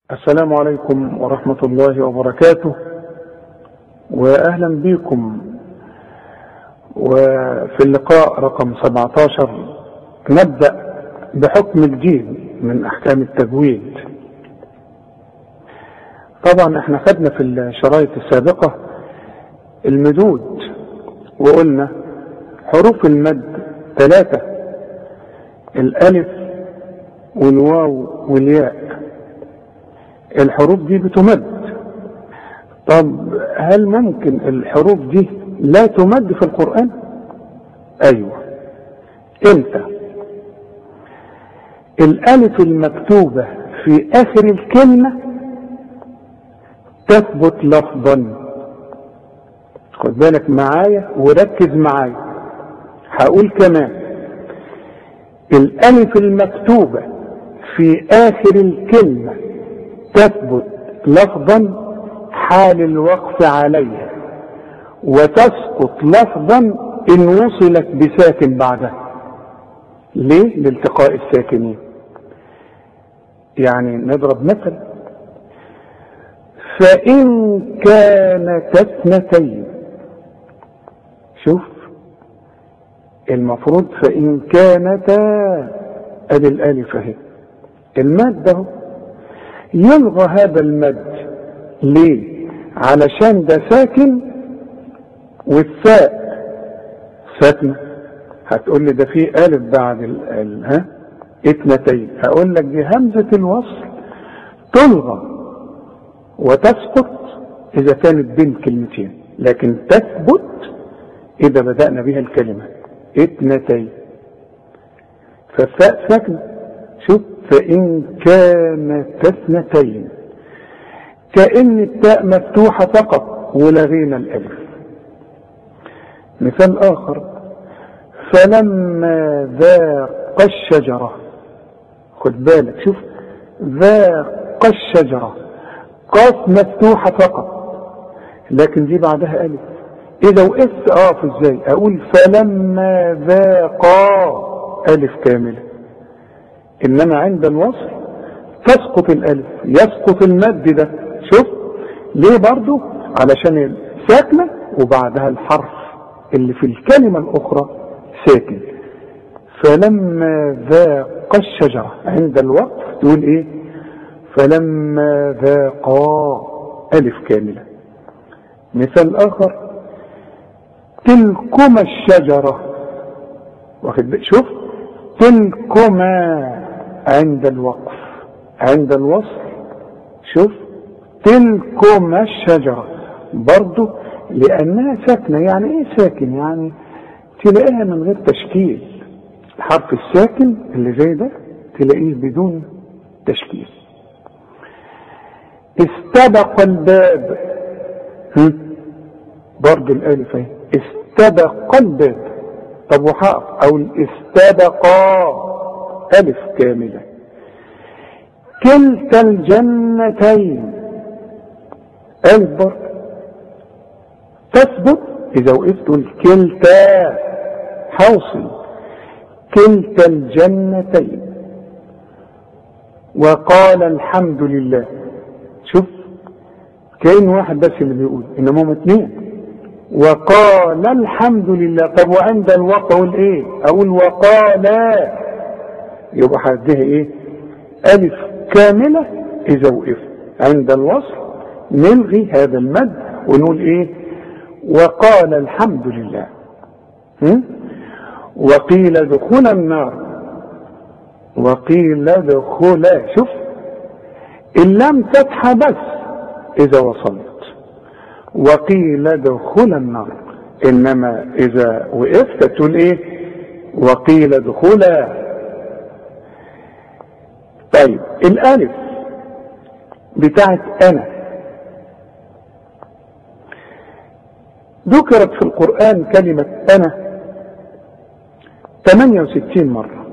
السلام عليكم ورحمة الله وبركاته، وأهلا بكم. وفي اللقاء رقم 17 نبدأ بحكم جديد من أحكام التجويد. طبعا احنا خدنا في الشرايط السابقة المدود، وقلنا حروف المد 3: الألف والواو والياء. الحروف دي بتمد. طب هل ممكن الحروف دي لا تمد في القرآن؟ ايوه. امتى؟ الالف المكتوبة في اخر الكلمة تثبت لفظا. خد بالك معايا وركز معايا. هقول كمان: الالف المكتوبة في اخر الكلمة تثبت لفظا حال الوقف عليها، وتسقط لفظا إن وصلت بساكن بعدها. ليه؟ لالتقاء الساكنين. يعني نضرب مثل: فإن كانت اثنتين. شوف، المفروض فإن كانتا، ادي الالف اهي، المد اهو، يلغى هذا المد. ليه؟ علشان ده ساكن والثاء ساكنه. هتقول لي ده في الف بعد اثنتين. هقول لك دي همزه الوصل تلغى وتسقط اذا كانت بين كلمتين، لكن تثبت اذا بدأنا بها الكلمه اثنتين، فالثاء ساكنه. شوف، فإن كانت اثنتين، كأن التاء مفتوحة فقط ولغينا الألف. مثال آخر: فلما ذاق الشجرة. خد بالك، شوف، ذاق الشجرة، قاف مفتوحة فقط، لكن دي بعدها ألف. إذا وقفت أقف إزاي؟ أقول فلما ذاقا، ألف كاملة. إنما عند الوصل تسقط الألف، يسقط المد ده. شوف ليه؟ برضو علشان ساكنة وبعدها الحرف اللي في الكلمة الأخرى ساكن. فلما ذاق الشجرة، عند الوقف تقول إيه؟ فلما ذاقا، ألف كاملة. مثال آخر: تلكما الشجرة. واخد بالك؟ شوف، تلكما عند الوقف، عند الوصل شوف تلكما الشجرة، برضو لأنها ساكنة. يعني إيه ساكن؟ يعني تلاقيها من غير تشكيل. الحرف الساكن اللي زي ده تلاقيه بدون تشكيل. استبق الباب، برضو الألف اهي، استبق الباب. طب وحقف أو استبقا، ألف كاملة. كلتا الجنتين، ألف برضه تثبت إذا وقفت الكلتا، حوصل كلتا الجنتين. وقال الحمد لله. شوف، كأن واحد بس اللي بيقول، إنما هم اثنين. وقال الحمد لله. طب وعند الوقت اقول ايه؟ اقول وقال، يبقى هديها ايه؟ الف كامله. اذا وقفت عند الوصل نلغي هذا المد ونقول ايه؟ وقال الحمد لله. وقيل دخول النار، وقيل دخول. شوف، اللام فتحه بس اذا وصلت. وقيل دخول النار، انما اذا وقفت تقول ايه؟ وقيل دخولا. طيب الالف بتاعت انا ذكرت في القرآن كلمة انا 68 مرة.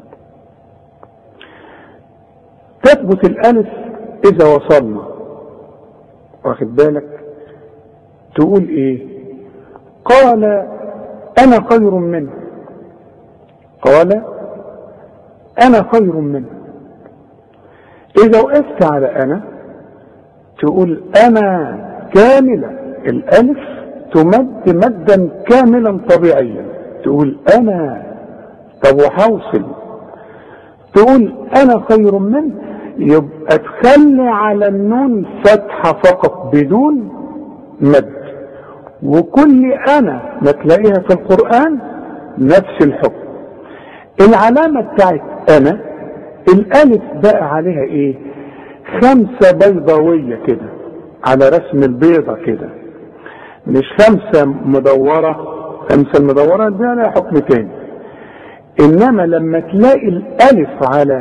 تثبت الالف اذا وصلنا. واخد بالك؟ تقول ايه؟ قال انا خير منه. قال انا خير منه. إذا وقفت على أنا تقول أنا كاملة، الألف تمد مدا كاملا طبيعيا، تقول أنا. طب وحوصل تقول أنا خير منه، يبقى تخلي على النون فتحة فقط بدون مد. وكل أنا ما تلاقيها في القرآن نفس الحكم. العلامة بتاعت أنا الألف بقى عليها إيه؟ 5 بيضاوية كده على رسم البيضة كده، مش 5 مدورة. 5 المدورة دي لها حكم تاني. إنما لما تلاقي الألف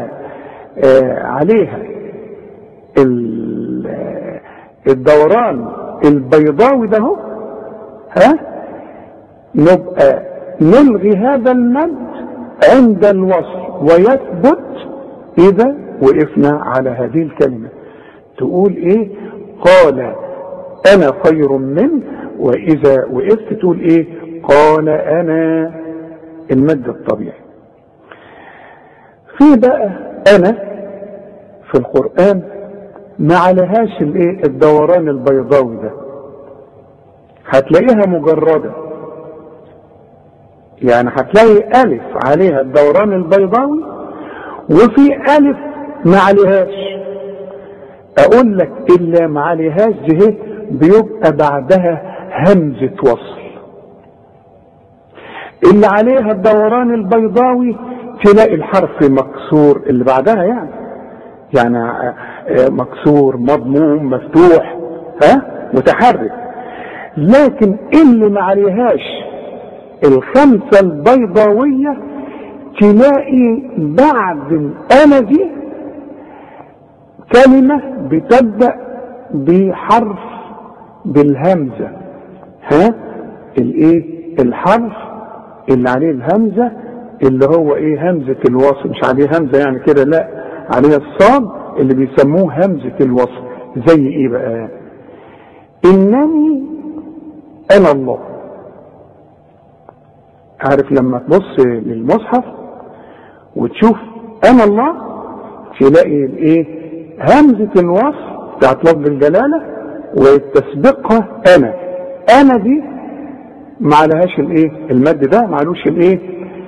عليها الدوران البيضاوي ده هو، نبقى نلغي هذا المد عند الوصل ويثبت إذا وقفنا على هذه الكلمة. تقول إيه؟ قال أنا خير منه. وإذا وقفت تقول إيه؟ قال أنا، المد الطبيعي. في بقى أنا في القرآن ما عليهاش الإيه؟ الدوران البيضاوي ده، هتلاقيها مجردة. يعني هتلاقي ألف عليها الدوران البيضاوي وفي ألف ما عليهاش. أقول لك إلا ما عليهاش دي بيبقى بعدها همزة وصل. اللي عليها الدوران البيضاوي تلاقي الحرف مكسور اللي بعدها، يعني مكسور مضموم مفتوح متحرك. لكن اللي ما عليهاش 5 البيضاوية تلاقي بعد الأنا دي كلمة بتبدأ بحرف بالهمزة. الايه؟ الحرف اللي عليه الهمزة اللي هو ايه؟ همزة الوصل. مش عليه همزة يعني كده، لا، عليه الصاد اللي بيسموه همزة الوصل. زي ايه بقى؟ انني انا الله. عارف لما تبص للمصحف وتشوف انا الله تلاقي الايه؟ همزة الوصل بتاعت لفظ الجلالة وتسبقها انا دي ما عليهاش الايه؟ المد ده ما عليهوش الايه؟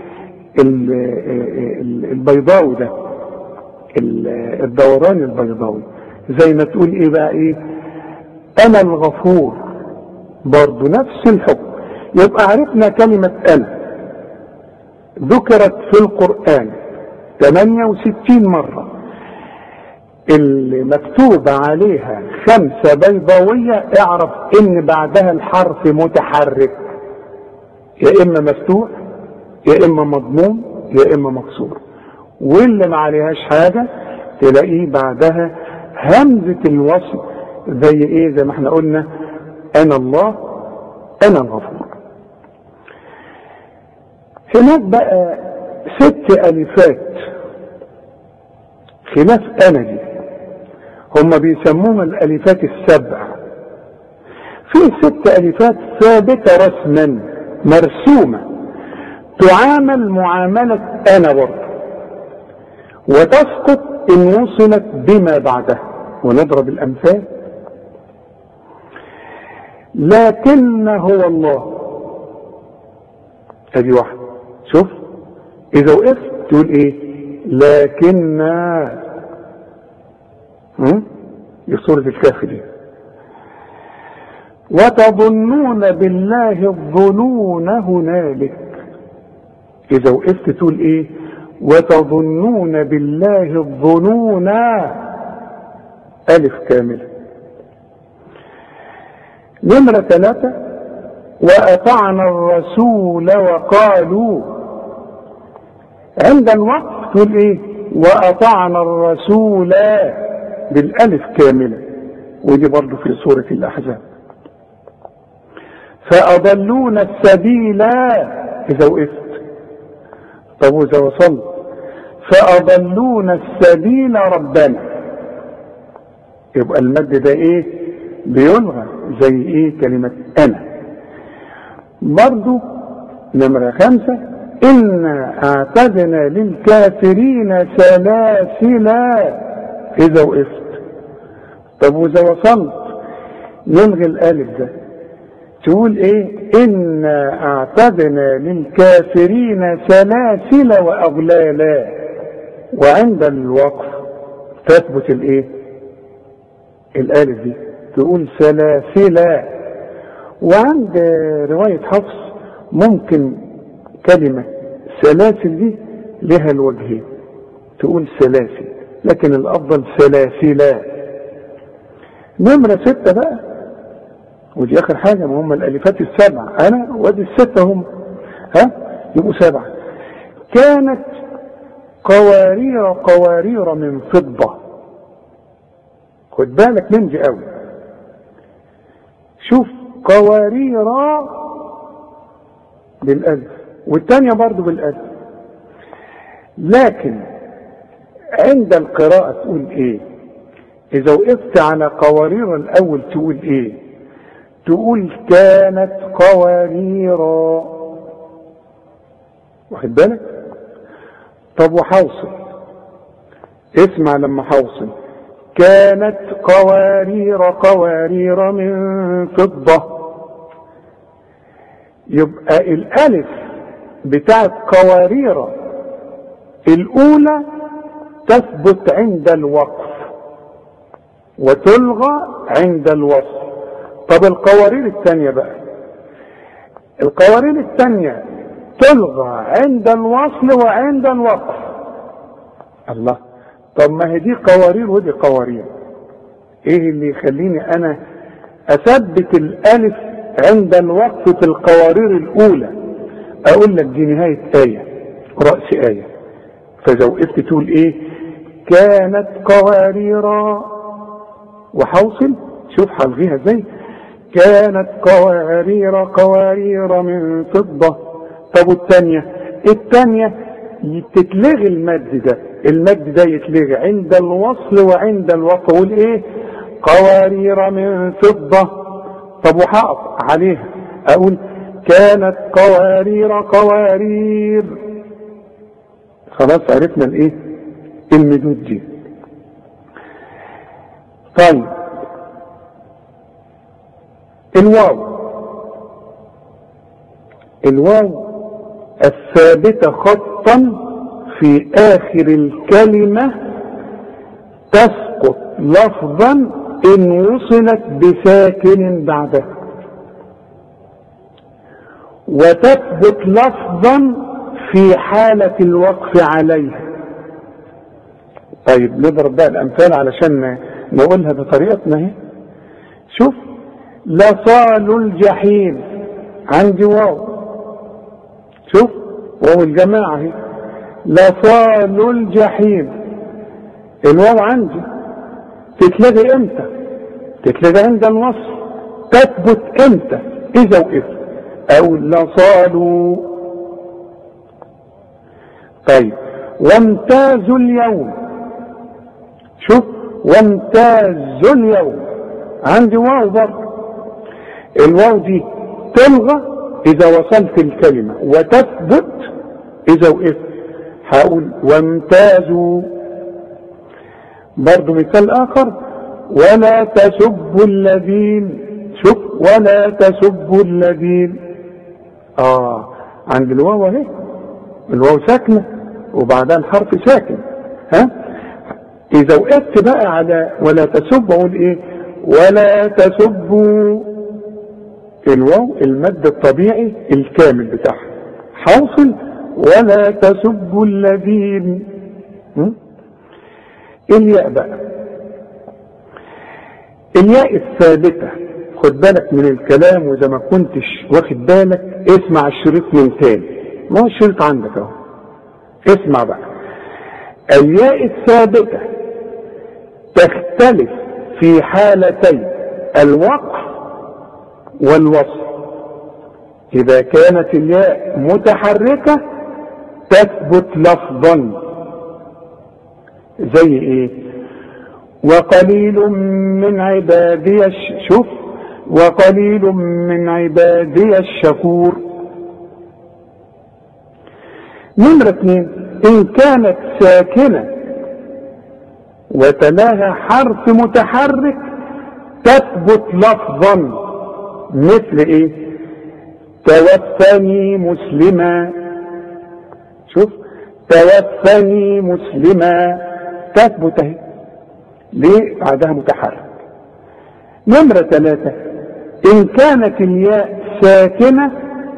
البيضاوي ده، الدوران البيضاوي. زي ما تقول ايه بقى؟ ايه؟ انا الغفور، برضو نفس الحكم. يبقى عرفنا كلمة انا ذكرت في القرآن 68 مرة، اللي مكتوب عليها 5 بيضاوية اعرف ان بعدها الحرف متحرك، يا اما مفتوح يا اما مضموم يا اما مكسور. واللي ما عليهاش حاجة تلاقيه بعدها همزة الوصل. زي ايه؟ زي ما احنا قلنا انا الله انا الغفور. هناك بقى 6 ألفات خلاف انا دي، هم بيسموها الألفات ال7. في 6 ألفات ثابتة رسما مرسومة تعامل معاملة انا برضه، وتسقط ان وصلت بما بعدها. ونضرب الامثال. لكن هو الله، ادي واحد. شوف اذا وقفت تقول ايه؟ لكن دي سورة الكهف دي. وتظنون بالله الظنون هنالك. اذا وقفت تقول ايه؟ وتظنون بالله الظنون، ألف كاملة. نمرة 3 وأطعنا الرسول وقالوا. عند الوقف تقول ايه؟ وأطعنا الرسول بالألف كاملة، ودي برضو في سورة الأحزاب. فأضلون السبيل إذا وقفت. طب وإذا وصلت فأضلون السبيل ربنا، يبقى المد ده ايه؟ بيلغى. زي ايه؟ كلمة انا. برضو نمرة 5 إنا أعتدنا للكافرين سلاسل اذا وقفت. طب واذا وصلت نلغي الالف ده، تقول ايه؟ انا اعتدنا للكافرين سلاسل واغلالا، وعند الوقف تثبت الايه؟ الالف دي، تقول سلاسل. وعند رواية حفص ممكن كلمة سلاسل دي لها الوجهين، تقول سلاسل، لكن الافضل سلاسلا. نمرة 6 بقى، ودي اخر حاجة، ما هم الالفات ال7، انا وادي ال6 هم، يبقوا 7. كانت قوارير من فضة. خد بالك من دي قوي، شوف قوارير بالالف والتانية برضو بالالف، لكن عند القراءة تقول ايه؟ اذا وقفت على قوارير الاول تقول ايه؟ تقول كانت قواريرا. واخد بالك؟ طب وحوصل، اسمع لما حوصل، كانت قوارير من فضة. يبقى الالف بتاعت قوارير الاولى تثبت عند الوقف وتلغى عند الوصل. طب القوارير الثانية بقى، القوارير الثانية تلغى عند الوصل وعند الوقف. الله، طب ما هي دي قوارير ودي قوارير، ايه اللي يخليني انا اثبت الالف عند الوقف في القوارير الاولى؟ اقول لك دي نهاية آية، رأس آية، فاذا وقفت تقول ايه؟ كانت قواريرا، وحوصل، شوف هلغيها ازاي، كانت قوارير من فضة. طب الثانية تتلغي المد ده يتلغي عند الوصل وعند الوقف، اقول ايه؟ قوارير من فضة. طب وحقف عليها اقول كانت قوارير. خلاص عرفنا الايه؟ المدود دي. طيب الواو الثابتة خطا في آخر الكلمة تسقط لفظا إن وصلت بساكن بعدها، وتثبت لفظا في حالة الوقف عليها. طيب نضرب بقى الأمثال علشان نقولها بطريقتنا اهي. شوف، لصال الجحيم، عندي واو، شوف واو الجماعة اهي، لصال الجحيم، الواو عندي تتلغي امتى؟ تتلغي عند الوصل. تثبت امتى؟ اذا وقفت، او لصالوا. طيب وامتازوا اليوم، شوف وامتازوا اليوم، عندي واو برضه، الواو دي تلغى اذا وصلت الكلمة وتثبت اذا وقفت، هقول وامتازوا. برضو مثال اخر، ولا تسبوا الذين، شوف ولا تسبوا الذين، عند الواو اهي، الواو ساكنة وبعدها الحرف ساكن، اذا وقفت بقى على ولا تسبوا اقول ايه؟ ولا تسبوا، الواو المد الطبيعي الكامل بتاعها، حاصل ولا تسبوا الذين. الياء بقى، الياء الثابتة، خد بالك من الكلام، واذا ما كنتش واخد بالك اسمع الشريط من تاني، ما هو الشريط عندك اهو، اسمع بقى. الياء الثابتة تختلف في حالتي الوقف والوصل. إذا كانت الياء متحركة تثبت لفظا، زي ايه؟ وقليل من عبادي شوف وقليل من عبادي الشكور. نمرة 2، إن كانت ساكنة وتلاها حرف متحرك تثبت لفظا، مثل ايه؟ توفني مسلما. شوف، توفني مسلما تثبت اهي، ليه؟ بعدها متحرك. نمرة 3، إن كانت الياء ساكنة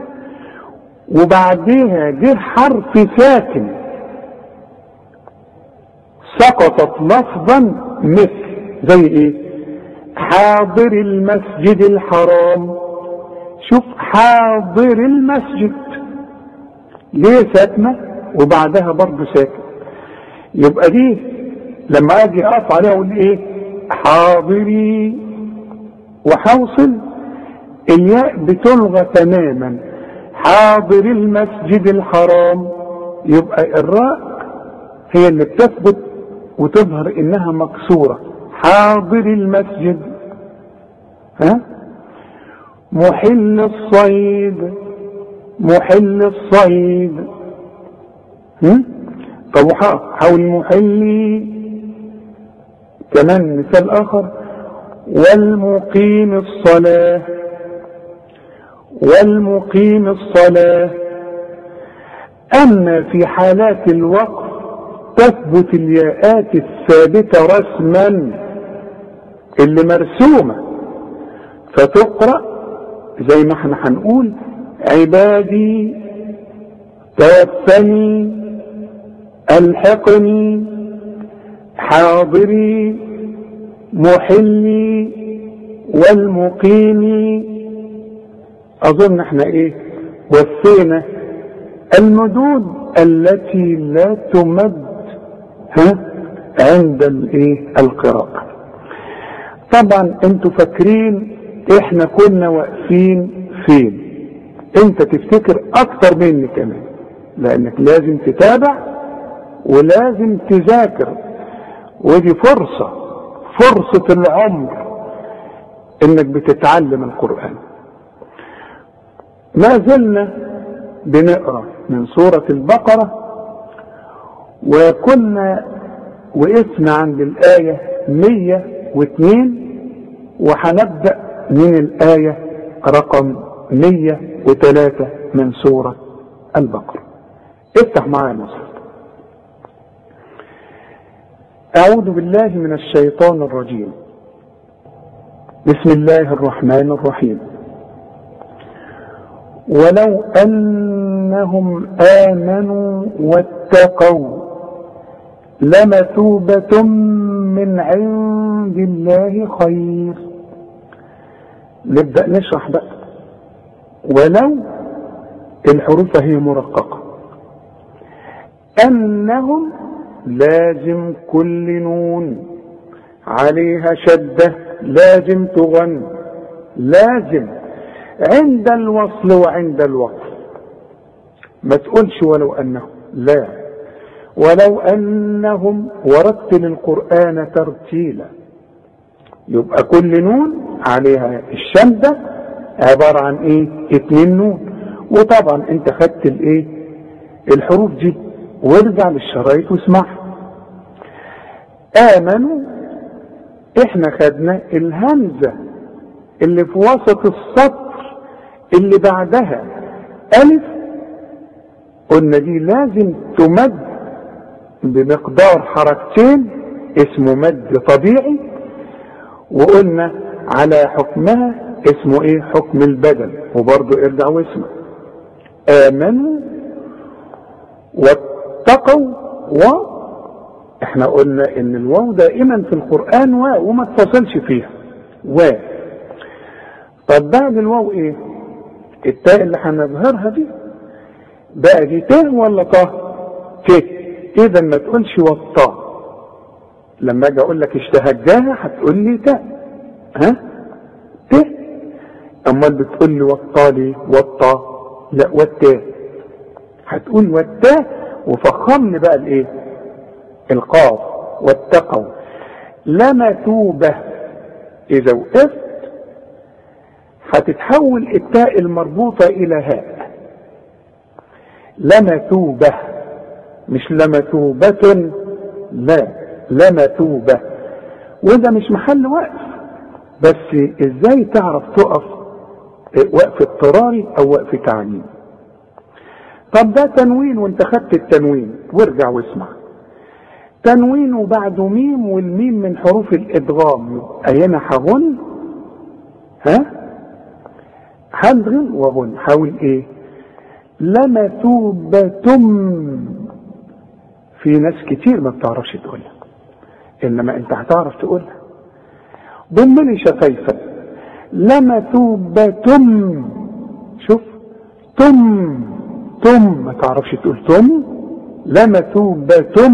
وبعدها جه حرف ساكن سقطت لفظا، مثل زي ايه؟ حاضر المسجد الحرام. شوف، حاضر المسجد ليه ساكنة وبعدها برضه ساكن؟ يبقى دي لما اجي اقف عليها اقول ايه؟ حاضري، وحوصل الياء بتلغى تماما. حاضر المسجد الحرام، يبقى الراء هي اللي بتثبت وتظهر انها مكسورة. حاضر المسجد. ها؟ محل الصيد، محل الصيد. طب حول محلي كمان مثال اخر، والمقيم الصلاة، والمقيم الصلاة. اما في حالات الوقف تثبت الياءات الثابتة رسما اللي مرسومة، فتقرأ زي ما احنا هنقول عبادي، توفني، الحقني، حاضري، محلي، والمقيمي. اظن احنا ايه وفينا المدود التي لا تمد عند القراءة. طبعا انتوا فاكرين احنا كنا واقفين فين؟ انت تفتكر اكتر مني كمان، لانك لازم تتابع ولازم تذاكر، ودي فرصة العمر انك بتتعلم القرآن. ما زلنا بنقرأ من سورة البقرة، وكنا وقفنا عند الآية 102 وهنبدأ من الآية رقم 103 من سورة البقرة. افتح معايا مصحف. أعوذ بالله من الشيطان الرجيم. بسم الله الرحمن الرحيم. ولو أنهم آمنوا واتقوا لمثوبة من عند الله خير. نبدأ نشرح بقى. ولو الحروف هي مرققة، أنهم لازم كل نون عليها شدة لازم تغن، لازم عند الوصل وعند الوقف. ما تقولش ولو أنهم، لا، ولو أنهم. ورتل القرآن ترتيلا، يبقى كل نون عليها الشدة عبارة عن ايه؟ 2 نون. وطبعا انت خدت الحروف دي، وارجع للشرايط واسمعها. آمنوا احنا خدنا الهمزة اللي في وسط السطر اللي بعدها ألف، قلنا دي لازم تمد بمقدار حركتين اسمه مد طبيعي، وقلنا على حكمها اسمه ايه؟ حكم البدل. وبرضو ارجع واسمع. آمنوا واتقوا، احنا قلنا ان الواو دائما في القرآن واو وما تفصلش فيها واو. طب بعد الواو ايه؟ التاء اللي هنظهرها دي بقى دي ت ولا ط؟ ت. اذا ما تقولش والطا. لما اجي اقول لك اشتهجاها هتقول لي تاء، ت. امال بتقول لي والطا ليه؟ والطا لا، والتاء. هتقول والتاء وفخمني بقى القاف. واتقوا لمثوبة. اذا وقفت هتتحول التاء المربوطة الى هاء. لمثوبة مش لمثوبة، لا، لمثوبة. وده مش محل وقف، بس ازاي تعرف تقف وقف اضطراري او وقف تعليم. طب ده تنوين وانت خدت التنوين، وارجع واسمع. تنوين وبعده ميم، والميم من حروف الادغام، اينا هغن هنغن وغن. حاول ايه؟ لمثوبة. في ناس كتير ما بتعرفش تقولها، انما انت هتعرف تقولها. ضمني شفايفك. لمثوبة. شوف، ما تعرفش تقول تم. لمثوبة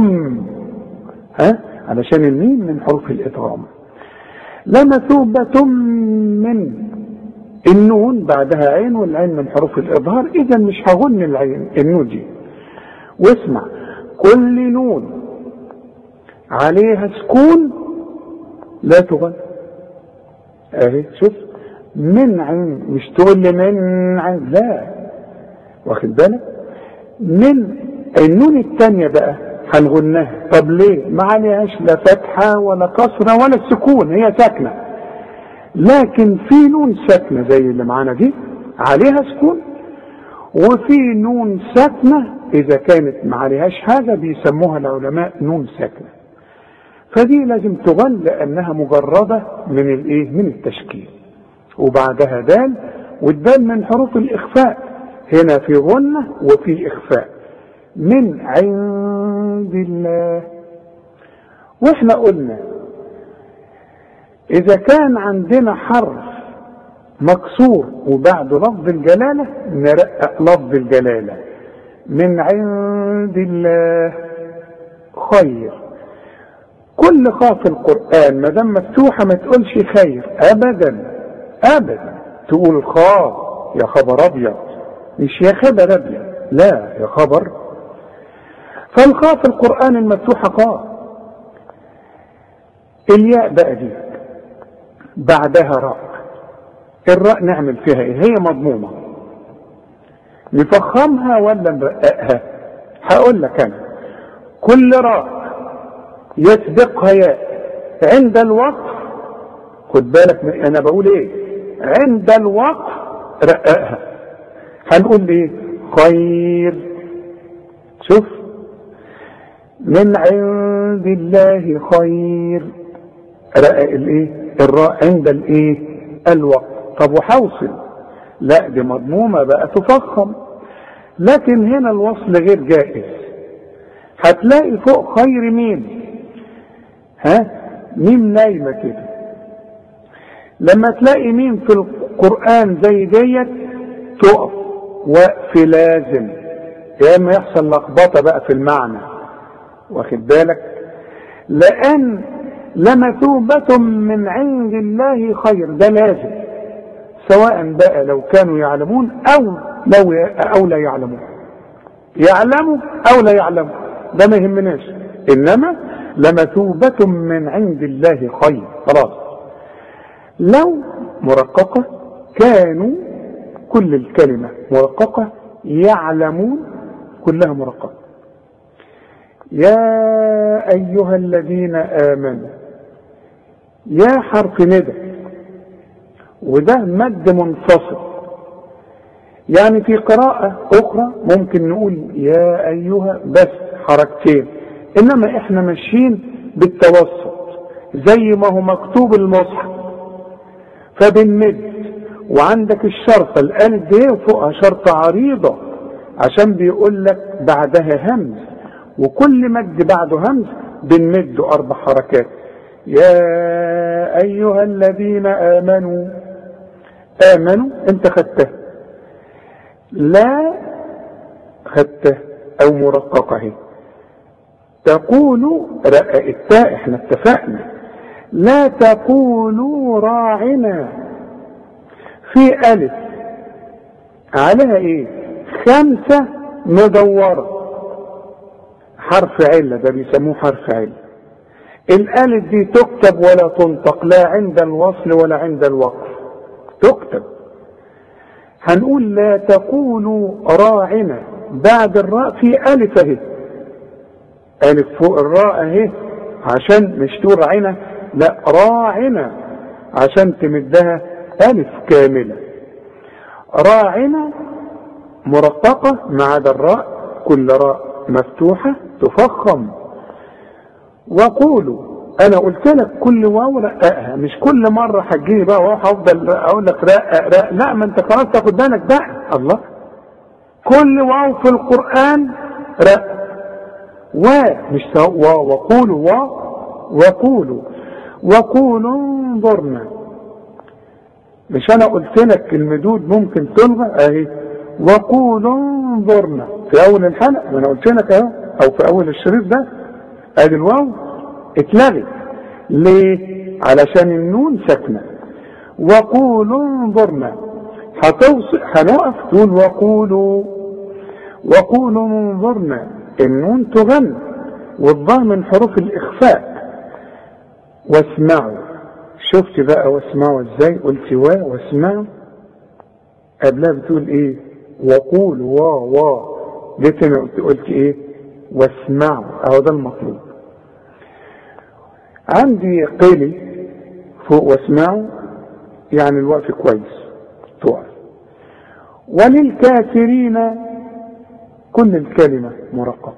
علشان الميم من حروف الادغام. لمثوبة من النون بعدها عين، والعين من حروف الاظهار، اذا مش هغن العين النون دي. واسمع، كل نون عليها سكون لا تغن. اهي شوف، من عين، مش تقول لي من عين، لا، واخد بالك؟ من النون الثانيه بقى هنغنها. طب ليه؟ ما عليهاش لا فتحه ولا كسره ولا سكون، هي ساكنه. لكن في نون ساكنه زي اللي معانا دي عليها سكون، وفي نون ساكنه اذا كانت ما عليهاش حاجه بيسموها العلماء نون ساكنه. فدي لازم تغن لانها مجرده من الايه؟ من التشكيل. وبعدها دال، والدال من حروف الاخفاء، هنا في غنه وفي اخفاء. من عند الله. واحنا قلنا اذا كان عندنا حرف مكسور وبعده لفظ الجلاله نرقق لفظ الجلاله. من عند الله خير. كل خاء في القرآن ما دام مفتوحة ما تقولش خير ابدا ابدا، تقول خاء. يا خبر ابيض، مش يا خبر ابيض، لا، يا خبر. فالخاء في القرآن المفتوحة خاء. الياء بقى دي بعدها راء. الراء نعمل فيها ايه؟ هي مضمومة، نفخمها ولا نرققها؟ هقول لك انا. كل راء يسبقها ياء عند الوقف، خد بالك انا بقول ايه، عند الوقف رققها. هنقول ايه؟ خير. شوف، من عند الله خير، رقق الايه؟ الراء عند الايه؟ الوقف. طب وحوصل؟ لا، دي مضمومة بقى تفخم. لكن هنا الوصل غير جائز. هتلاقي فوق خير ميم، ميم نايمة كده. لما تلاقي ميم في القرآن زي ديت تقف وقف لازم، يا اما يحصل لخبطة بقى في المعنى، واخد بالك؟ لأن لمثوبة من عند الله خير، ده لازم، سواء بقى لو كانوا يعلمون أو لا يعلمون. يعلموا أو لا يعلموا ده ما يهمناش، إنما لمثوبة من عند الله خير، خلاص. لو مرققة كانوا كل الكلمة مرققة، يعلمون كلها مرققة. يا أيها الذين آمنوا، يا حرف ندى، وده مد منفصل. يعني في قراءة أخرى ممكن نقول يا أيها بس حركتين، إنما إحنا ماشيين بالتوسط زي ما هو مكتوب المصحف، فبنمد. وعندك الشرطة الألف دي وفوقها شرطة عريضة عشان بيقول لك بعدها همز، وكل مد بعده همز بنمده 4 حركات. يا أيها الذين آمنوا، آمنوا انت خدته، لا خدته أو مرققة اهي. تقولوا رقق التاء، احنا اتفقنا. لا تقولوا راعنا، في ألف عليها ايه؟ 5 مدورة، حرف علة، ده بيسموه حرف علة. الألف دي تكتب ولا تنطق، لا عند الوصل ولا عند الوقف، تكتب. هنقول لا تقولوا راعنا، بعد الراء في ألف اهي، ألف فوق الراء اهي عشان مش تقول راعنا، لا راعنا عشان تمدها ألف كاملة. راعنا مرققة ما عدا الراء، كل راء مفتوحة تفخم. وقولوا، أنا قلت لك كل واو رققها، مش كل مرة هتجيني بقى واو هفضل أقول لك رقق، لا ما أنت خلاص تاخد بالك بقى. الله، كل واو في القرآن رقق، مش واو. وقولوا وقولوا انظرنا. مش انا قلت لك المدود ممكن تلغى اهي، وقولوا انظرنا في اول الحلقه، ما انا قلت لك اهو، او في اول الشريط ده ادي الواو اتلغت. ليه؟ علشان النون ساكنه. وقولوا انظرنا، هنقف تقول وقولوا انظرنا، النون تغن والضاء من حروف الاخفاء. واسمعوا، شفت بقى واسمعوا ازاي؟ قلت واسمعوا، قبلها بتقول ايه؟ وقول جيت انا قلت ايه؟ واسمعوا، اهو ده المطلوب. عندي قيلي فوق واسمعوا، يعني الوقف كويس تقف. وللكافرين كل الكلمة مرققة.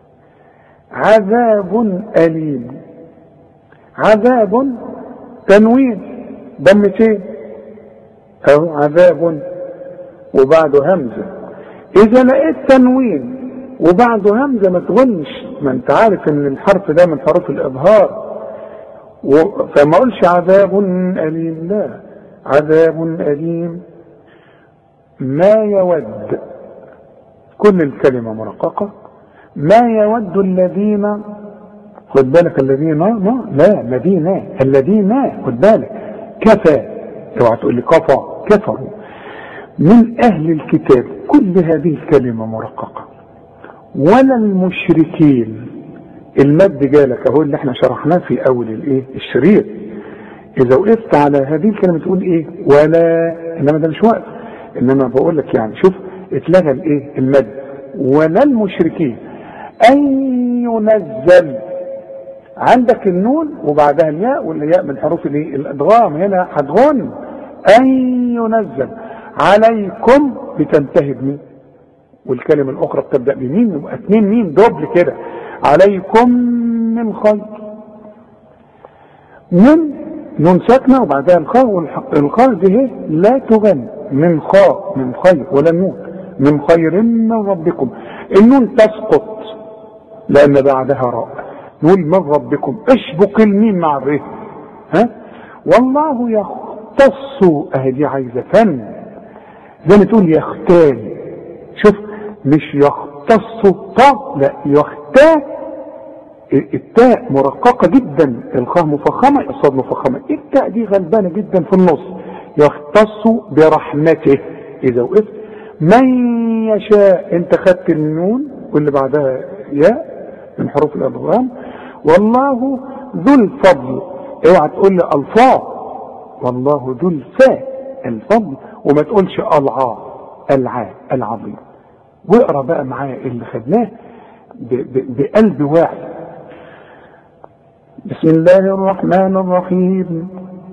عذاب أليم، عذاب تنوين ضمتين اهو، عذاب وبعده همزة. اذا لقيت تنوين وبعده همزة ما تغنش، ما انت عارف ان الحرف ده من حروف الاظهار، فما اقولش عذاب أليم، لا، عذاب أليم. ما يود، كل الكلمة مرققة. ما يود الذين، خد بالك الذين لا الذين خد بالك، كفى، اوعى تقول لي كفروا من اهل الكتاب، كل هذه الكلمة مرققة. ولا المشركين، المد جالك اهو اللي احنا شرحناه في اول الشريط. اذا وقفت على هذه الكلمة تقول ايه؟ ولا، انما ده مش وقف، انما بقول لك يعني شوف اتلغى المد. ولا المشركين ان ينزل، عندك النون وبعدها الياء، والياء من حروف الادغام، هنا هتغن. ان ينزل عليكم بتنتهي بمين، والكلمه الاخرى بتبدا بمين، يبقى 2 ميم دوبل كده. عليكم من خير، من نون ساكنه وبعدها الخاء، والخاء دي لا تغن، من خاء من خير، ولا نون من خير من ربكم. النون تسقط لان بعدها راء، نقول من ربكم، اشبك الميم مع الره. والله يختص، اهي دي عايزه فن، زي ما تقول يختال. شوف، مش يختص لا يختال. التاء مرققه جدا، الخاء مفخمه، الصاد مفخمه، التاء دي غلبانه جدا في النص. يختص برحمته، اذا وقفت من يشاء، انت خدت النون واللي بعدها ياء من حروف الادغام. والله ذو الفضل، اوعى تقول لي الفاظ، والله ذو الفضل، وما تقولش العظيم. واقرا بقى معايا اللي خدناه بقلب واعي. بسم الله الرحمن الرحيم.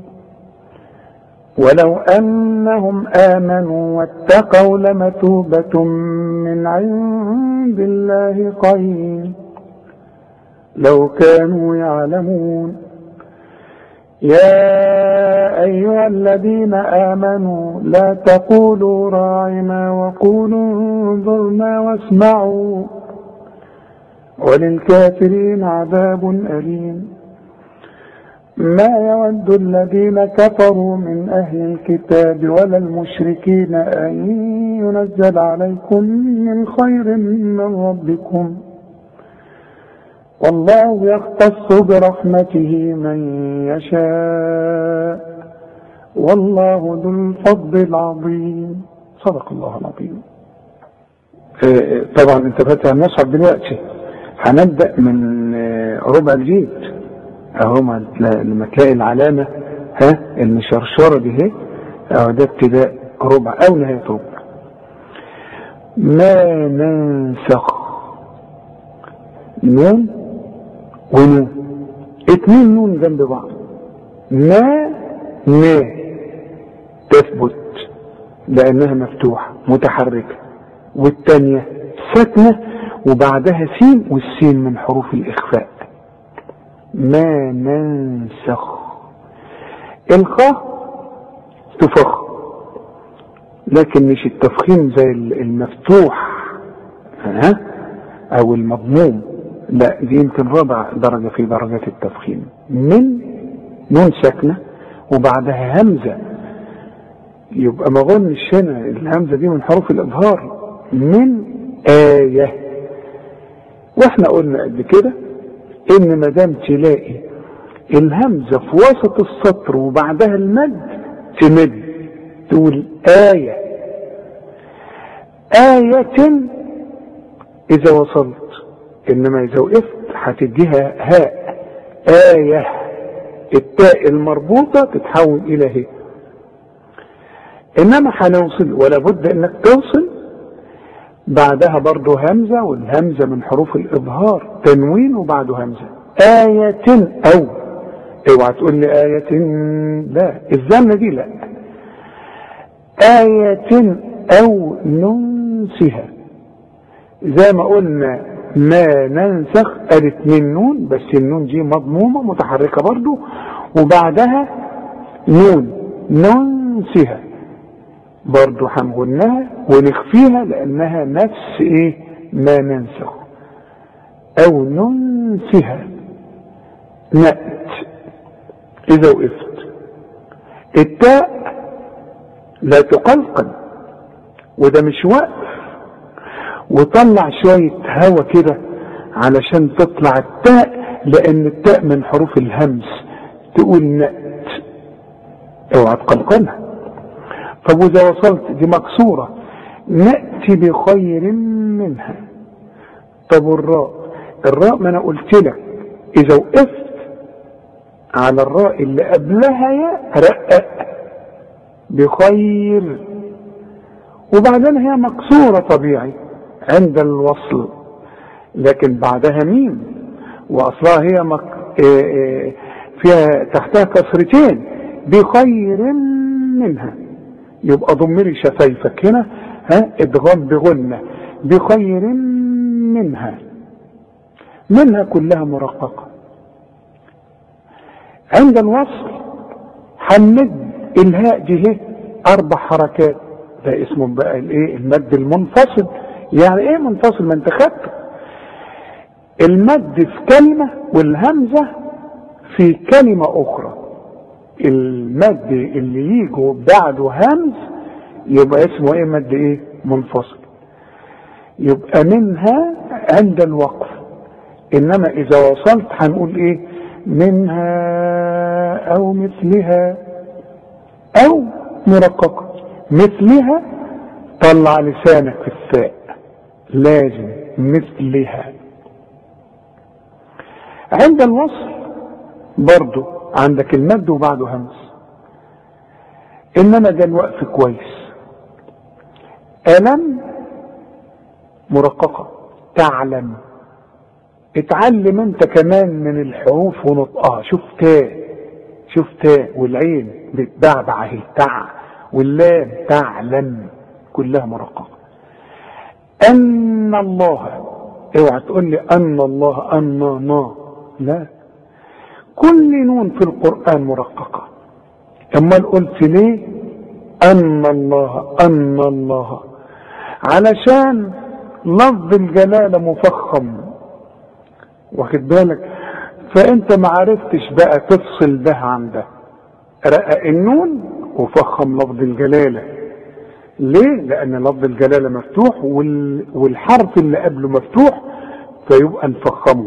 ولو أنهم آمنوا واتقوا لمثوبة من عند الله خير لو كانوا يعلمون. يا أيها الذين آمنوا لا تقولوا راعنا وقولوا انظرنا واسمعوا وللكافرين عذاب أليم. ما يود الذين كفروا من أهل الكتاب ولا المشركين أن ينزل عليكم من خير من ربكم والله يختص برحمته من يشاء والله ذو الفضل العظيم. صدق الله العظيم. طبعا انت فاتح المصحف دلوقتي، هنبدأ من ربع جديد اهو، لما تلاقي العلامة المشرشرة دي اهو، ده ابتداء ربع او نهاية ربع. ما ننسخ، نون ونون 2 نون جنب بعض، ما تثبت لأنها مفتوحة متحركة، والتانية ساكنة وبعدها سين، والسين من حروف الإخفاء. ما ننسخ. الخاء تفخ لكن مش التفخيم زي المفتوح او المضموم، لا دي يمكن رابع درجة في درجات التفخيم. من نون ساكنة وبعدها همزة، يبقى ما غنش هنا، الهمزة دي من حروف الإظهار. من آية. واحنا قلنا قبل كده ان ما دام تلاقي الهمزة في وسط السطر وبعدها المد تمد تقول آية. آية إذا وصلت، إنما إذا وقفت هتديها هاء. آية التاء المربوطة تتحول إلى هاء. إنما هنوصل، ولا بد إنك توصل بعدها برضو همزة، والهمزة من حروف الإظهار، تنوين وبعده همزة. آية أو، اوعى تقول لي آية، لا الزمنة دي لا. آية أو ننسها، زي ما قلنا ما ننسخ قالت 2 نون، بس النون دي مضمومة متحركة برضو، وبعدها نون. ننسها برضو هنغنها ونخفيها لأنها نفس إيه ما ننسخ. أو ننسها نأت إذا وقفت. التاء لا تقلقل، وده مش وقف، وطلع شوية هوا كده علشان تطلع التاء، لأن التاء من حروف الهمس. تقول نأت، اوعى تقلقلها. طب وإذا وصلت دي مكسورة، نأتي بخير منها. طب الراء ما أنا قلت لك إذا وقفت على الراء اللي قبلها يا رقق بخير، وبعدين هي مكسورة طبيعي عند الوصل، لكن بعدها ميم، وأصلها هي فيها تحتها كسرتين. بخير منها، يبقى ضمري شفايفك هنا، ادغام بغنة. بخير منها كلها مرققة. عند الوصل هنمد الهاء دي 4 حركات، ده اسمه بقى الايه المد المنفصل. يعني ايه منفصل؟ ما انت خدته المد في كلمة والهمزة في كلمة اخرى. المد اللي يجوا بعده همز يبقى اسمه ايه مد ايه منفصل. يبقى منها عند الوقف، انما اذا وصلت هنقول ايه منها او مثلها او مرققة. مثلها طلع لسانك في الثاء، لازم مثلها. عند الوصل برضو عندك المد وبعده همز، انما ده الوقف كويس. ألم مرققة. تعلم. اتعلم انت كمان من الحروف ونطقها. شوف تاء والعين بتبعبع اهي تع، واللام تعلم كلها مرققة. أن الله، اوعى تقول لي أن الله أن لا، كل نون في القرآن مرققة. امال قلت ليه أن الله؟ علشان لفظ الجلالة مفخم، واخد بالك؟ فانت ما عرفتش بقى تفصل ده عن ده. رقق النون وفخم لفظ الجلالة. ليه؟ لأن لفظ الجلالة مفتوح والحرف اللي قبله مفتوح، فيبقى نفخمه.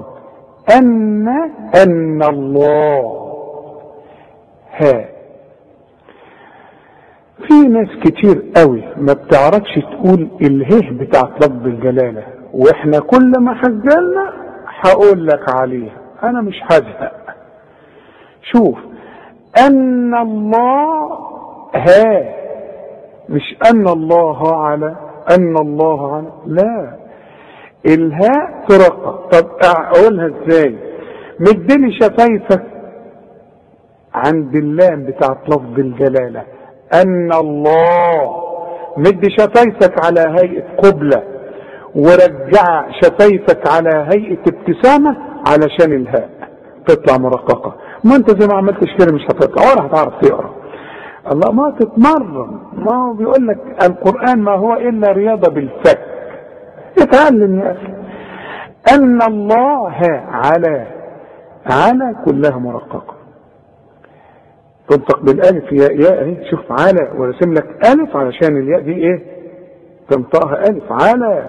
أن الله. ها، في ناس كتير قوي ما بتعرفش تقول الهه بتاعت لفظ الجلالة، واحنا كل ما حجلنا هقول لك عليها، انا مش هزهق. شوف، أن الله ها، مش أن الله على، لا، الهاء ترقق. طب اقولها ازاي؟ مدني شفايفك عند اللام بتاعت لفظ الجلالة أن الله، مد شفايفك على هيئة قبلة ورجع شفايفك على هيئة ابتسامة علشان الهاء تطلع مرققة. ما انت زي ما عملتش كده مش هتطلع ولا هتعرف تقرا. الله ما تتمرن، ما هو بيقول لك القرآن ما هو إلا رياضة بالفك. اتعلم يا أخي أن الله على كلها مرققة، تنطق بالالف ياء اهي. شوف على ورسم لك الف علشان الياء دي ايه تنطقها الف. على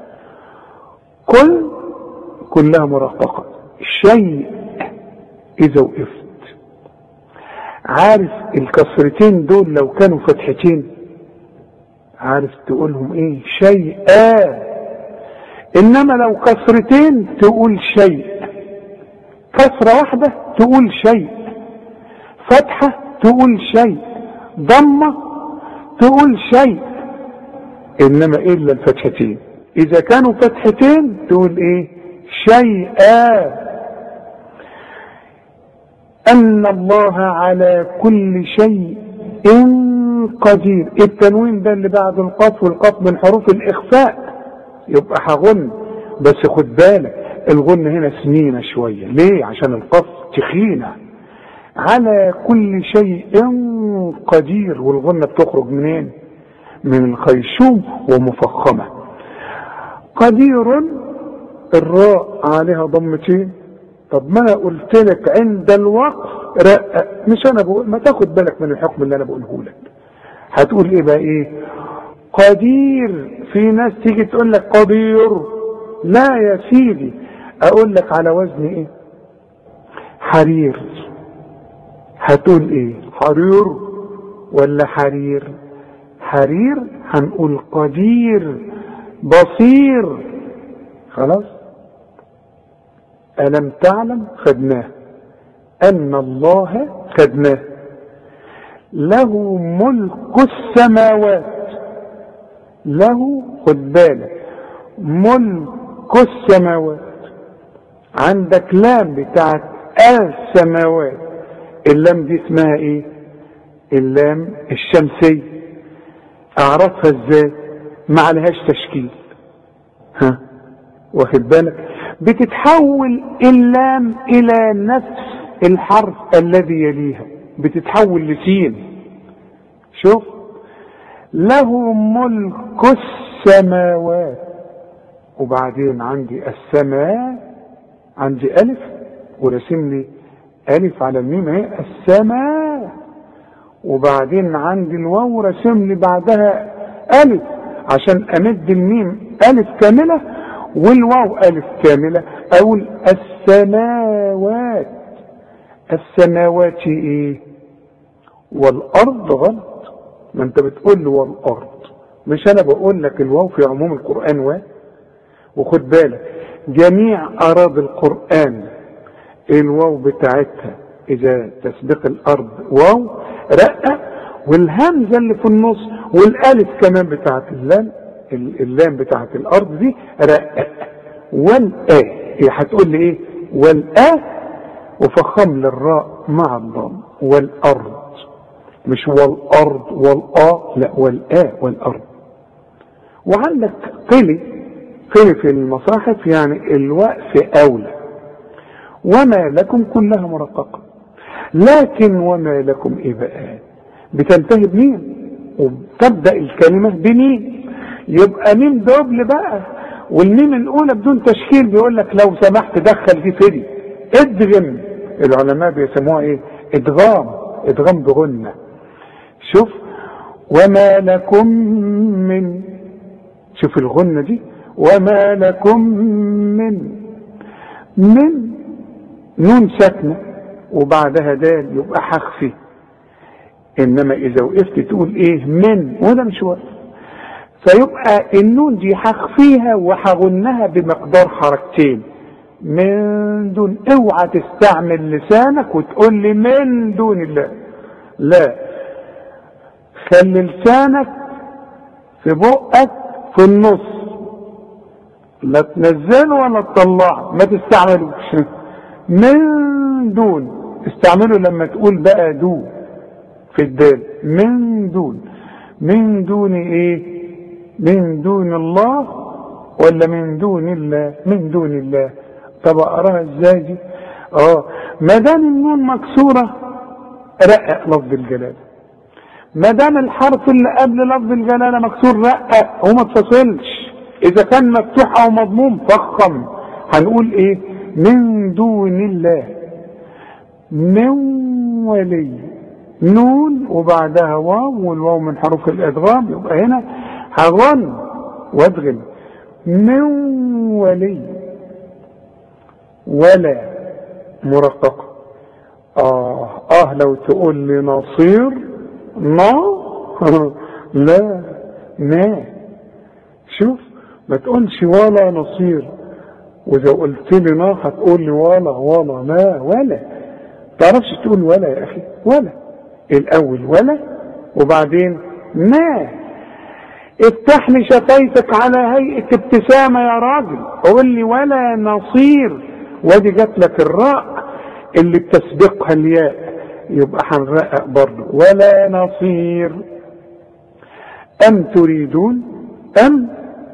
كلها مرققة. شيء اذا وقفت، عارف الكسرتين دول لو كانوا فتحتين عارف تقولهم ايه؟ شيئا. انما لو كسرتين تقول شيء، كسرة واحدة تقول شيء، فتحة تقول شيء، ضمة تقول شيء. انما الا الفتحتين، اذا كانوا فتحتين تقول ايه؟ شيئا. ان الله على كل شيء قدير. التنوين ده اللي بعد القاف، والقاف من حروف الاخفاء يبقى هغن، بس خد بالك الغن هنا سنينة شوية. ليه؟ عشان القاف تخينة. على كل شيء قدير، والغنة بتخرج منين؟ من الخيشوم ومفخمة. قدير الراء عليها ضمتين. طب ما انا قلت لك عند الوقف رقق، مش انا بقول، ما تاخد بالك من الحكم اللي انا بقوله لك. هتقول ايه بقى؟ ايه قدير؟ في ناس تيجي تقول لك قدير. لا يا سيدي، اقول لك على وزن ايه؟ حرير. هتقول ايه؟ حرير ولا حرير؟ حرير هنقول قدير. بصير خلاص. ألم تعلم خدناه. أن الله خدناه. له ملك السماوات. له خد بالك ملك السماوات. عندك لام بتاعت السماوات، اللام دي اسمها ايه؟ اللام الشمسية. اعرفها ازاي؟ ما عليهاش تشكيل. ها واخد بالك؟ بتتحول اللام الى نفس الحرف الذي يليها، بتتحول لسين. شوف، له ملك السماوات، وبعدين عندي السماء، عندي الف ورسم لي الف على الميم اهي السماء، وبعدين عندي الواو رسم لي بعدها الف عشان امد الميم الف كامله والواو الف كامله. اقول السماوات. السماوات ايه؟ والارض غلط. ما انت بتقول لي والارض، مش انا بقول لك الواو في عموم القران وخد بالك جميع اراضي القران الواو بتاعتها اذا تسبق الارض واو رقه، والهمزه اللي في النص والالف كمان بتاعت اللام بتاعت الارض دي رقه. والآ هتقول لي ايه؟ والآ وفخم للراء مع الضم. والارض، مش والارض والآ، لا والآ والارض. وعندك قلي في المصاحف يعني الوقف اولى. وما لكم كلها مرققه. لكن وما لكم ايه بقى؟ بتنتهي بمين وبتبدا الكلمه بمين؟ يبقى ميم دبل بقى، والميم الاولى بدون تشكيل بيقول لك لو سمحت دخل دي فدي ادغم. العلماء بيسموها ايه؟ ادغام بغنه. شوف، وما لكم من، شوف الغنه دي، وما لكم من نون ساكنه وبعدها دال يبقى هخفي. انما اذا وقفت تقول ايه؟ من، وده مش وقف. فيبقى النون دي هخفيها وهغنها بمقدار حركتين من دون. اوعى تستعمل لسانك وتقول لي من دون الله، لا، خلي لسانك في بقك في النص، لا تنزله ولا تطلعه، ما تستعملوش. من دون استعمله لما تقول بقى دو في الدال، من دون. من دون ايه؟ من دون الله ولا من دون الله؟ من دون الله. طب اقراها ازاي دي؟ ما دام النون مكسوره رقق لفظ الجلاله، ما دام الحرف اللي قبل لفظ الجلاله مكسور رقق وما تفصلش. اذا كان مفتوح او مضموم فخم. هنقول ايه؟ من دون الله، من ولي، نون وبعدها واو، والواو من حروف الادغام، يبقى هنا هغن وادغم. من ولي ولا مرققة. لو تقول لي نصير لا ما. شوف، ما تقولش ولا نصير، واذا قلت لي نا هتقول لي ولا لا ولا. تعرفش تقول ولا يا اخي؟ ولا الاول ولا وبعدين ما. افتح لي شفايفك على هيئة ابتسامة يا راجل، قول لي ولا نصير، وادي جات لك الراء اللي بتسبقها الياء، يبقى هنرقق برضه ولا نصير. أم تريدون، أم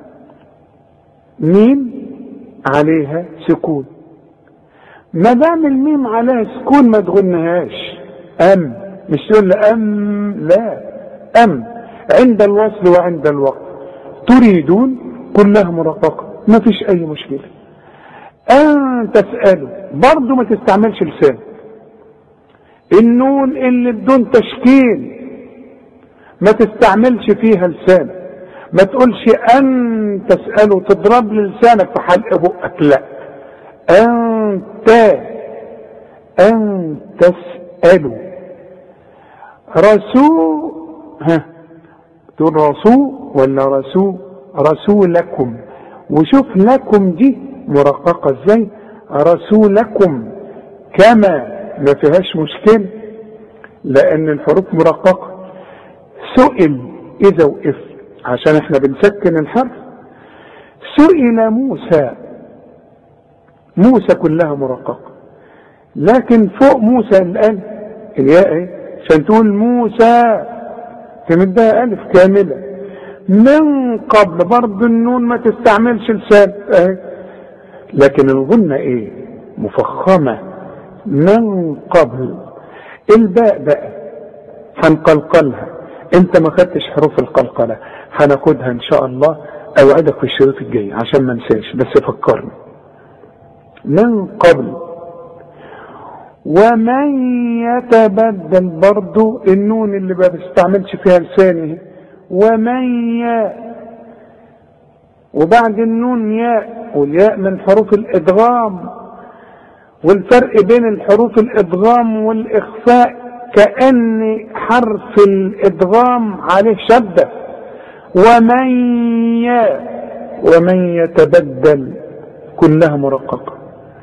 ميم عليها سكون، ما دام الميم عليها سكون ما تغنهاش. أم مش تقول أم، لا، أم عند الوصل وعند الوقت. تريدون كلها مرققة، ما فيش أي مشكلة. أن تسألوا برضو ما تستعملش لسان. النون اللي بدون تشكيل ما تستعملش فيها لسان. ما تقولش أن تسألوا تضرب لسانك في حلق بقك، لا. أن تسألوا. رسول، تقول رسول ولا رسول؟ رسولكم. وشوف لكم دي مرققة ازاي، رسولكم كما، ما فيهاش مشكلة لان الحروف مرققة. سئل اذا وقف عشان احنا بنسكن الحرف. سئل موسى، موسى كلها مرققة، لكن فوق موسى الآن الياء ايه عشان تقول موسى تمدها ألف كاملة. من قبل برضه النون ما تستعملش لسان لكن الغنة ايه مفخمة. من قبل. الباء بقى هنقلقلها، انت ما خدتش حروف القلقلة، هناخدها ان شاء الله، اوعدك في الشريط الجاي عشان ما انساش، بس فكرني. من قبل. ومن يتبدل برضو النون اللي ما بستعملش فيها لسانه. ومن ياء، وبعد النون ياء، والياء من حروف الادغام، والفرق بين الحروف الادغام والاخفاء كأن حرف الادغام عليه شدة. ومن ياء، ومن يتبدل كلها مرققة.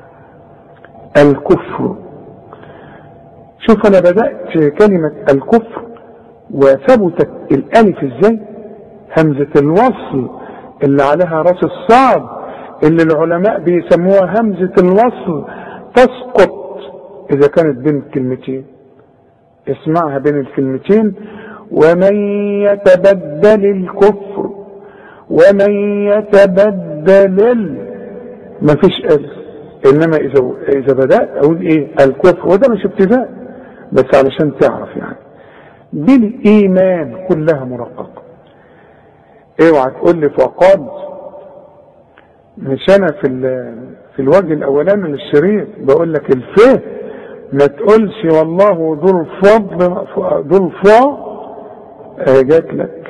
الكفر. شوف انا بدأت كلمة الكفر وثبتت الالف ازاي، همزة الوصل اللي عليها راس الصاد اللي العلماء بيسموها همزة الوصل تسقط اذا كانت بين الكلمتين. اسمعها بين الكلمتين. ومن يتبدل الكفر، ومن يتبدل ما فيش الف، انما اذا بدأت اقول ايه الكفر، وده مش ابتداء بس علشان تعرف يعني. بالايمان كلها مرققة. اوعى تقول لي فقد، مش انا في الوجه الاولاني للشريط بقول لك الفه، ما تقولش والله ذو الفضل ذو الفا جات لك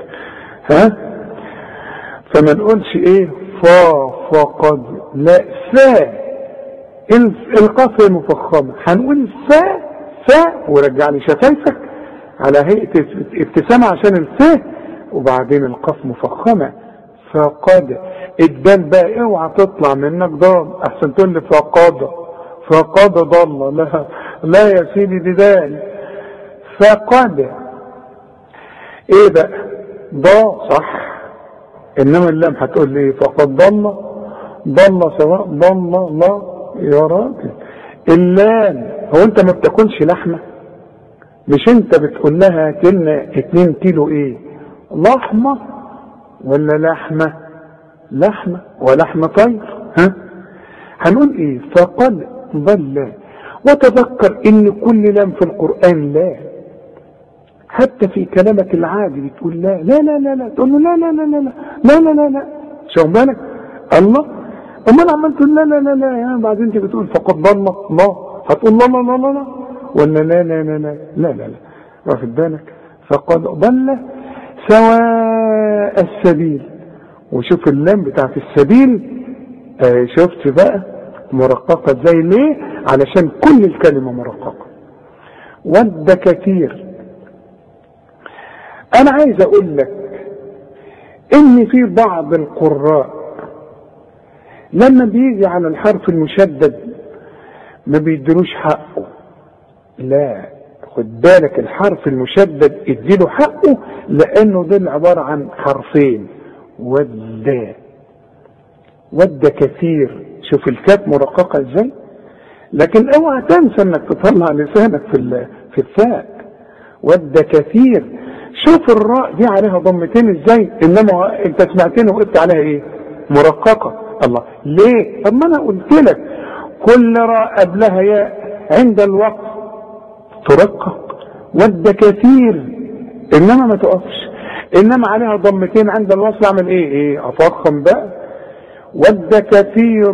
فما نقولش ايه فقد، لا، فا. القاف مفخمه، هنقول فا ورجع لي شفايفك على هيئه ابتسامه عشان الفا، وبعدين القاف مفخمه. فقد. الدال بقى اوعى تطلع منك ضال، احسن تقول لي فقد ضل، لا يا سيدي دي دال. فقد ايه بقى ضا صح، انما اللام هتقول لي فقد ضل سواء ضل لا يا راجل. اللام، هو انت ما بتاكلش لحمة؟ مش انت بتقول لها كلنا 2 كيلو ايه، لحمة ولا لحمة؟ لحمة ولحم طير. ها هنقول ايه؟ فقد ضل. وتذكر ان كل لام في القرآن لا، حتى في كلامك العادي بتقول لا لا لا لا لا، تقول له لا لا لا لا لا لا لا لا، شو بالك الله؟ امال عملت لا لا لا لا يعني بعدين انت بتقول فقد ضل لا، هتقول لا لا لا لا لا ولا لا لا لا لا لا لا لا، واخد بالك؟ فقد ضل سواء السبيل. وشوف اللام بتاعت السبيل، شفت بقى مرققة ازاي؟ ليه؟ علشان كل الكلمة مرققة. ود كثير. انا عايز اقول لك ان في بعض القراء لما بيجي على الحرف المشدد ما بيدلوش حقه. لا، خد بالك، الحرف المشدد اديله حقه، لانه ده عبارة عن حرفين، ود كثير. شوف الكاف مرققة ازاي، لكن اوعى تنسى انك تطلع لسانك في الثاء. ود كثير. شوف الراء دي عليها ضمتين ازاي، انما انت سمعتني وقلت عليها ايه؟ مرققة. الله، ليه؟ طب ما انا قلت لك كل راء قبلها ياء عند الوقف ترقق. ود كثير، انما ما تقفش، انما عليها ضمتين عند الوصل اعمل ايه؟ افخم بقى. ود كثير،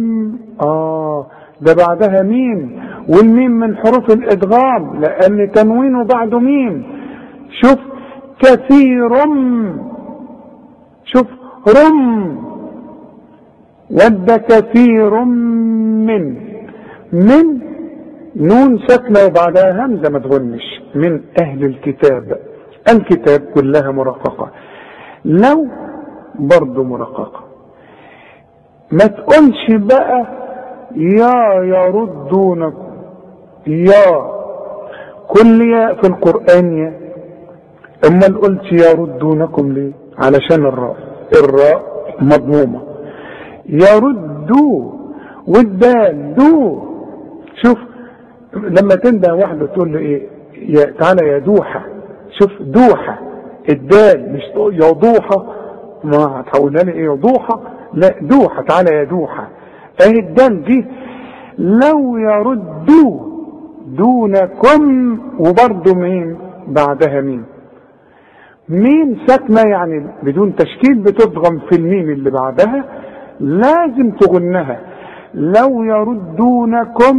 ده بعدها ميم، والميم من حروف الادغام لان تنوينه بعده ميم. شوف كثير، شوف رم. ود كثير من نون ساكنه وبعدها همزه ما تغنش، من اهل الكتاب. الكتاب كلها مرققه. لو برضه مرققه. ما تقولش بقى يا يردونكم، يا كل ياء في القرآن يا، امال قلت يردونكم ليه؟ علشان الراء مضمومة. يردوا والدال دو. شوف لما تنده واحدة تقول له ايه؟ تعالى يا دوحة. شوف دوحة، الدال مش يا دوحة، ما هتحولها لي ايه يا دوحة؟ لا، دوحة، تعالى يا دوحة. اهي الدال دي. لو يردوا دونكم، وبرضه مين بعدها مين ساكنة يعني بدون تشكيل، بتضغم في الميم اللي بعدها، لازم تغنها. لو يردونكم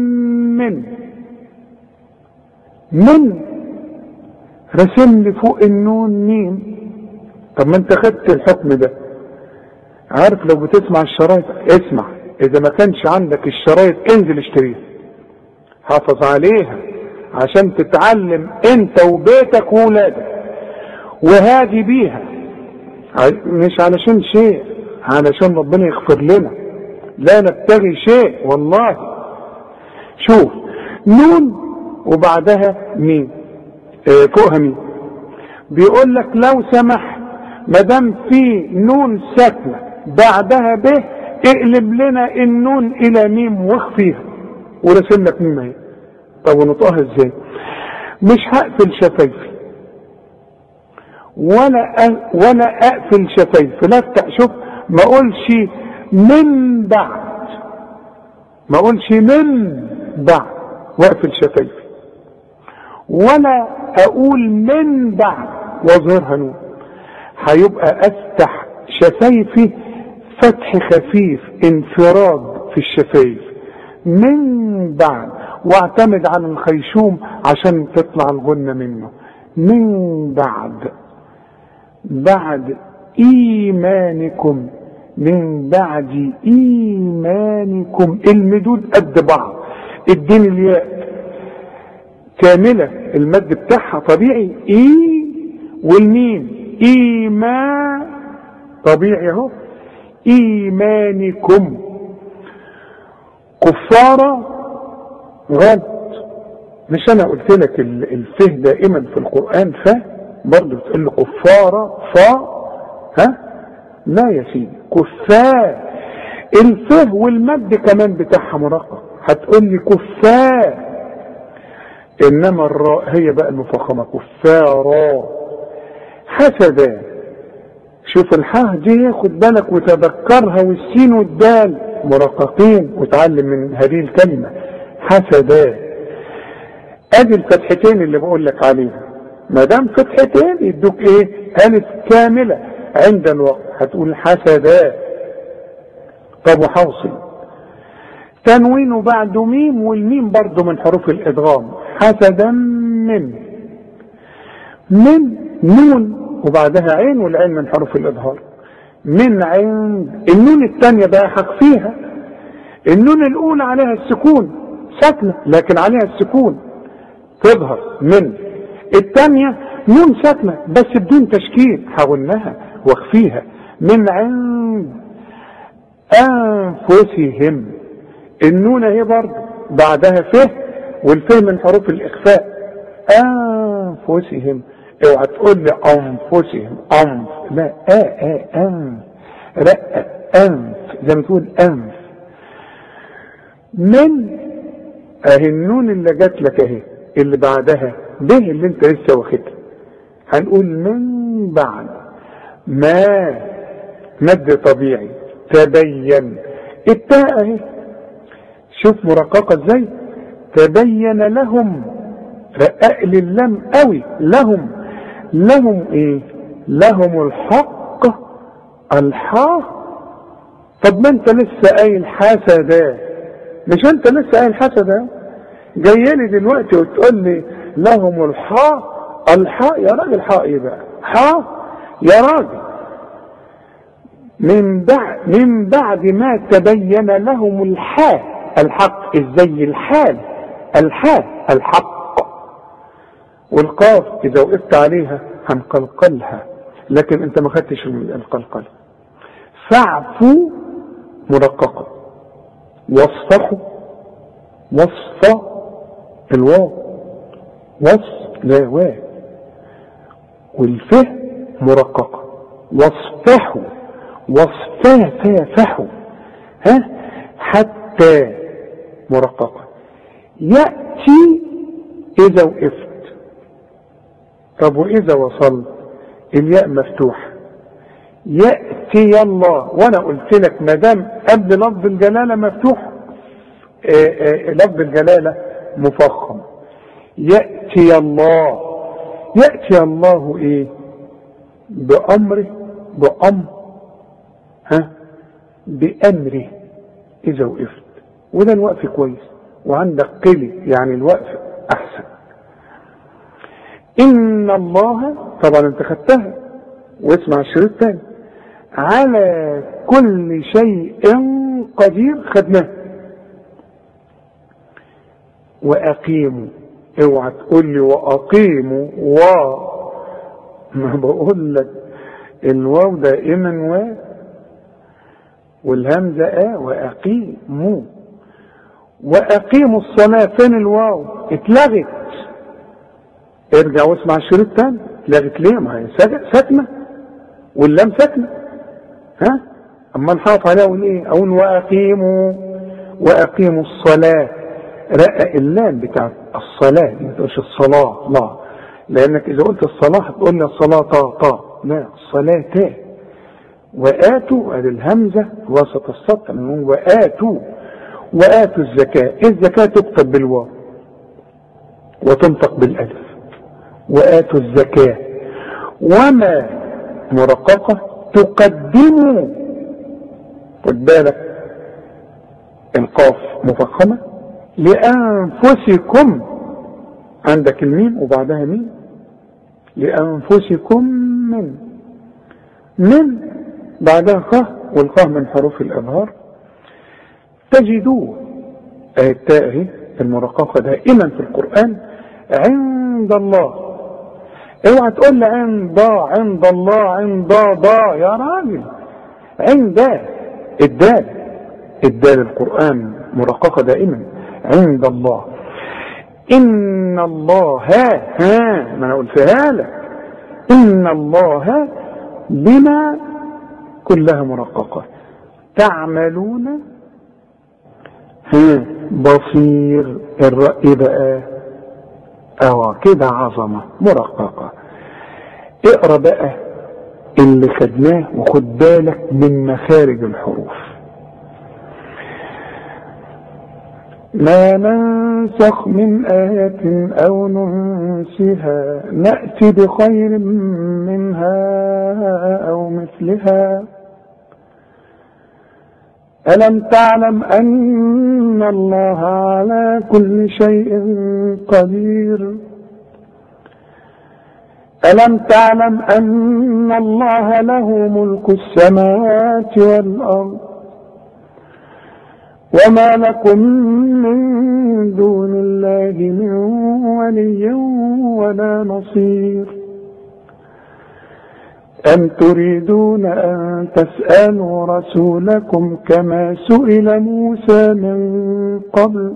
من رسم لي فوق النون ميم. طب ما انت خدت الحكم ده. عارف لو بتسمع الشرايط اسمع، اذا ما كانش عندك الشرايط انزل اشتريها، حافظ عليها عشان تتعلم انت وبيتك وولادك، وهادي بيها، مش علشان شيء، علشان ربنا يغفر لنا، لا نبتغي شيء والله. شوف نون وبعدها مين، فوقها مين. بيقول لك لو سمح، ما دام في نون ساكنه بعدها به، اقلب لنا النون الى ميم واخفيها، ورسم لك ميم اهي. طب ونطقها ازاي؟ مش هقفل شفايفي ولا اقفل شفايفي، لا افتح. شوف ما اقولش من بعد، ما اقولش من بعد واقفل شفايفي، ولا اقول من بعد واظهرها نون. هيبقى افتح شفايفي فتح خفيف، انفراد في الشفايف من بعد، واعتمد على الخيشوم عشان تطلع الغنة منه. من بعد ايمانكم، من بعد ايمانكم. المدود قد بعض. اديني الياء كاملة المد بتاعها طبيعي والميم ايمان طبيعي اهو. ايمانكم. كفارة غلط. مش انا قلت لك الفه دائما في القرآن برضه بتقول له كفارة لا يا سيدي، كفار. الفه والمد كمان بتاعها مرقق. هتقول لي كفار، انما الراء هي بقى المفخمة كفارا. حسدا، شوف الحاء دي خد بالك وتذكرها، والسين والدال مرققين، وتعلم من هذه الكلمة حسدا. ادي الفتحتين اللي بقول لك عليها، ما دام فتحتين يدوك ايه؟ الف كاملة عند الوقت، هتقول حسدا. طب وحوصل تنوين وبعده ميم، والميم برضو من حروف الادغام. حسدا من نون وبعدها عين، والعين من حروف الإظهار. من عند. النون الثانية بقى هخفيها. النون الأولى عليها السكون ساكنة، لكن عليها السكون تظهر من. الثانية نون ساكنة بس بدون تشكيل، هغنها واخفيها. من عند أنفسهم. النون اهي برضه بعدها فه، والفه من حروف الإخفاء. أنفسهم. اوعى تقول لي انفسهم انف، لا انف، رق انف زي ما تقول انف. من اهي النون اللي جات لك اهي، اللي بعدها به اللي انت لسه واخدها، هنقول من بعد ما مد طبيعي. تبين. التاء اهي شوف مرققه ازاي. تبين لهم، رقق لي اللام قوي. لهم ايه؟ لهم الحق. الحق. طب ما انت لسه قايل حسدا، مش انت لسه قايل حسدا؟ جايلي دلوقتي وتقول لي لهم الحق. الحق يا راجل، حق ايه بقى؟ حق يا راجل. من بعد ما تبين لهم الحق ازاي؟ الحق. والقاف اذا وقفت عليها هنقلقلها، لكن انت ما خدتش القلقله. فاعفوا مرققه. واصفحوا. وصف الواو، لا واو. والفه مرققه. واصفحوا. فاحوا. حتى مرققه. ياتي اذا وقفت. طب واذا وصلت الياء مفتوحه. ياتي الله، وانا قلت لك ما دام قبل لفظ الجلاله مفتوح، لفظ الجلاله مفخم. ياتي الله. ياتي الله ايه؟ بامره. بامره اذا وقفت. وده الوقف كويس، وعندك قلي يعني الوقف احسن. ان الله، طبعا انت خدتها واسمع الشريط تاني. على كل شيء قدير، خدناه. واقيموا. اوعى تقول لي واقيموا ما بقول لك الواو دائما والهمزه واقيموا. واقيموا الصلاه. فين الواو؟ اتلغت. ارجع واسمع الشريط تاني. اتلغت ليه؟ ما هي ساكنه واللام ساكنه. اما نحافظ عليها اقول ايه؟ اقول واقيموا الصلاه. رقق اللام بتاعت الصلاه، ما تقولش الصلاه، لا، لانك اذا قلت الصلاه هتقول لي الصلاه طا، لا، الصلاه تا. واتوا ادي الهمزه وسط السطر، نقول واتوا الزكاه. الزكاه تكتب بالواو وتنطق بالالف. واتوا الزكاه. وما مرققه. تقدموا. خد بالك القاف مفخمه. لانفسكم. عندك الميم وبعدها ميم. لانفسكم. من بعدها خاء، والخاء من حروف الابهار. تجدوه. التاء المرققه دائما في القران عند الله. اوعى تقول لي عند الله عند ضا يا راجل. عند الدال القرآن مرققة دائما عند الله. إن الله ما أنا قلتها لك. إن الله بما كلها مرققة. تعملون بصير. الرأي بقى كده عظمة مرققة. اقرأ بقى اللي خدناه وخد بالك من مخارج الحروف. ما ننسخ من آية أو ننسها نأتي بخير منها أو مثلها. ألم تعلم أن الله على كل شيء قدير. ألم تعلم أن الله له ملك السماوات والأرض وما لكم من دون الله من ولي ولا نصير. أم تريدون أن تسألوا رسولكم كما سئل موسى من قبل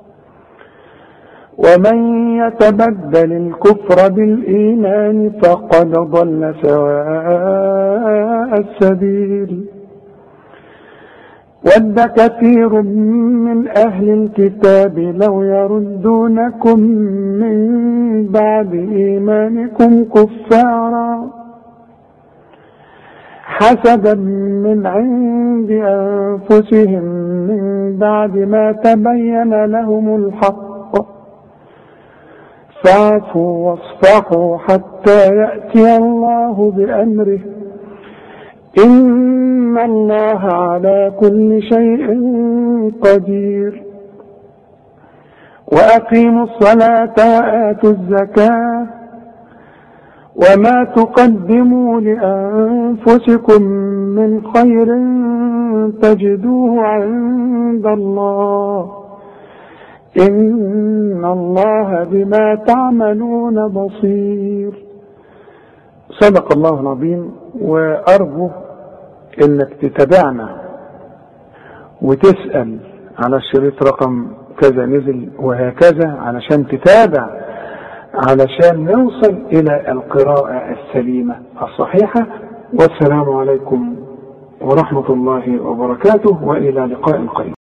ومن يتبدل الكفر بالإيمان فقد ضل سواء السبيل. ود كثير من أهل الكتاب لو يردونكم من بعد إيمانكم كفارا حسدا من عند أنفسهم من بعد ما تبين لهم الحق فاعفوا واصفحوا حتى يأتي الله بأمره إن الله على كل شيء قدير. وأقيموا الصلاة وآتوا الزكاة وما تقدموا لأنفسكم من خير تجدوه عند الله إن الله بما تعملون بصير. صدق الله العظيم. وأرجو إنك تتابعنا وتسأل على الشريط رقم كذا نزل وهكذا علشان تتابع علشان نوصل إلى القراءة السليمة الصحيحة. والسلام عليكم ورحمة الله وبركاته وإلى لقاء قريب.